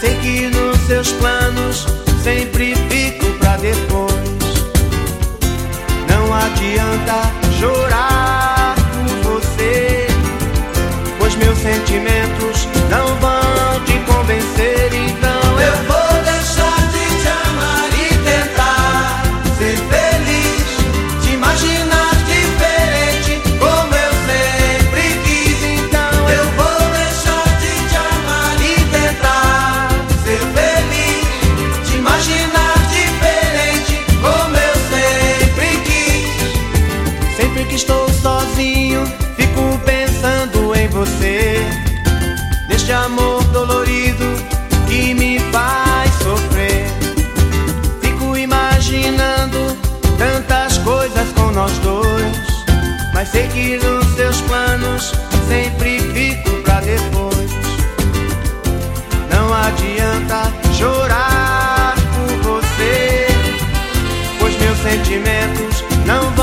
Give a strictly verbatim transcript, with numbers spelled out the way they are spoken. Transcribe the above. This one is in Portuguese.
sei que nos seus planos sempre fico pra depois. Não adianta chorar por você, pois meus sentimentos não vão te convencer. Então eu vou deixar de te amar e tentar ser feliz, te imaginar diferente como eu sempre quis. Então eu vou deixar de te amar e tentar ser feliz, te imaginar diferente como eu sempre quis. Sempre que estou sozinho, fico pensando em você, neste amor dolorido que me faz sofrer. Fico imaginando tantas coisas com nós dois, mas sei que nos seus planos sempre fico pra depois. Não adianta chorar por você, pois meus sentimentos não vão